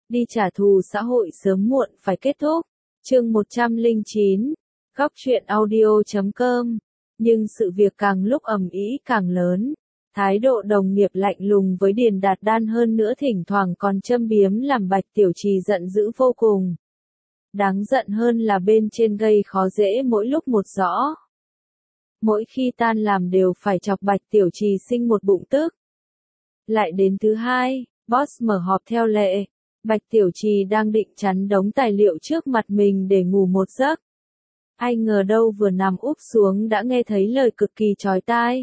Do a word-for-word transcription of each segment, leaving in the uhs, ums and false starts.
đi trả thù xã hội sớm muộn phải kết thúc. Chương một trăm lẻ chín, góc truyện audio chấm com. Nhưng sự việc càng lúc ầm ĩ càng lớn. Thái độ đồng nghiệp lạnh lùng với Điền Đạt Đan hơn nữa thỉnh thoảng còn châm biếm làm Bạch Tiểu Trì giận dữ vô cùng. Đáng giận hơn là bên trên gây khó dễ mỗi lúc một rõ. Mỗi khi tan làm đều phải chọc Bạch Tiểu Trì sinh một bụng tức. Lại đến thứ hai, boss mở họp theo lệ. Bạch Tiểu Trì đang định chắn đống tài liệu trước mặt mình để ngủ một giấc. Ai ngờ đâu vừa nằm úp xuống đã nghe thấy lời cực kỳ chói tai.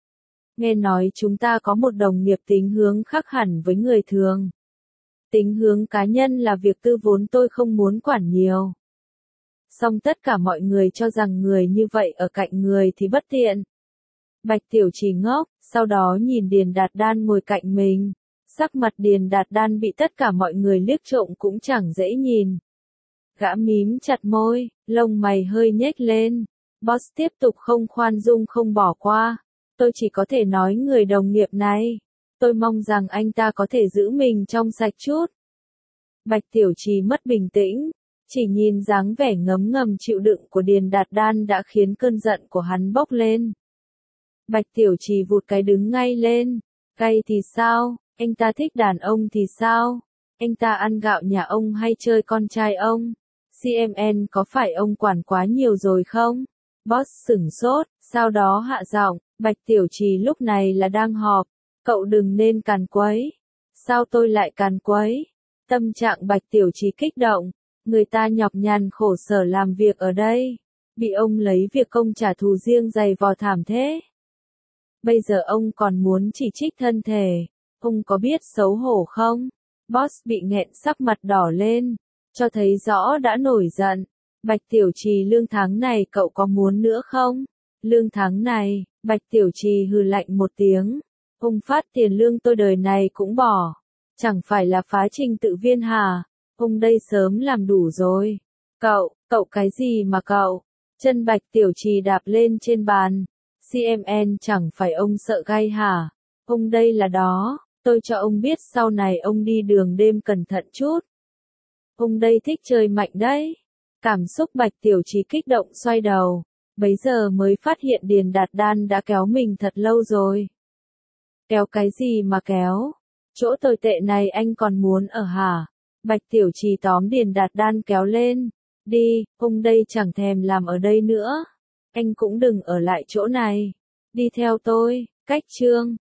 Nghe nói chúng ta có một đồng nghiệp tính hướng khác hẳn với người thường. Tính hướng cá nhân là việc tư vốn tôi không muốn quản nhiều. Song tất cả mọi người cho rằng người như vậy ở cạnh người thì bất tiện. Bạch Tiểu Trì ngốc, sau đó nhìn Điền Đạt Đan ngồi cạnh mình. Sắc mặt Điền Đạt Đan bị tất cả mọi người liếc trộm cũng chẳng dễ nhìn. Gã mím chặt môi, lông mày hơi nhếch lên. Boss tiếp tục không khoan dung không bỏ qua. Tôi chỉ có thể nói người đồng nghiệp này. Tôi mong rằng anh ta có thể giữ mình trong sạch chút. Bạch Tiểu Trì mất bình tĩnh. Chỉ nhìn dáng vẻ ngấm ngầm chịu đựng của Điền Đạt Đan đã khiến cơn giận của hắn bốc lên. Bạch Tiểu Trì vụt cái đứng ngay lên. Gay thì sao? Anh ta thích đàn ông thì sao? Anh ta ăn gạo nhà ông hay chơi con trai ông? xê em en có phải ông quản quá nhiều rồi không? Boss sửng sốt, sau đó hạ giọng, Bạch Tiểu Trì lúc này là đang họp, cậu đừng nên càn quấy. Sao tôi lại càn quấy? Tâm trạng Bạch Tiểu Trì kích động, người ta nhọc nhằn khổ sở làm việc ở đây, bị ông lấy việc công trả thù riêng dày vò thảm thế. Bây giờ ông còn muốn chỉ trích thân thể, ông có biết xấu hổ không? Boss bị nghẹn sắc mặt đỏ lên, cho thấy rõ đã nổi giận. Bạch Tiểu Trì lương tháng này cậu có muốn nữa không? Lương tháng này, Bạch Tiểu Trì hừ lạnh một tiếng. Ông phát tiền lương tôi đời này cũng bỏ. Chẳng phải là phá trình tự viên hả? Ông đây sớm làm đủ rồi. Cậu, cậu cái gì mà cậu? Chân Bạch Tiểu Trì đạp lên trên bàn. xê em en chẳng phải ông sợ gai hả? Ông đây là đó, tôi cho ông biết sau này ông đi đường đêm cẩn thận chút. Ông đây thích chơi mạnh đấy. Cảm xúc Bạch Tiểu Trì kích động xoay đầu. Bấy giờ mới phát hiện Điền Đạt Đan đã kéo mình thật lâu rồi. Kéo cái gì mà kéo? Chỗ tồi tệ này anh còn muốn ở hả? Bạch Tiểu Trì tóm Điền Đạt Đan kéo lên. Đi, ông đây chẳng thèm làm ở đây nữa. Anh cũng đừng ở lại chỗ này. Đi theo tôi, cách chương.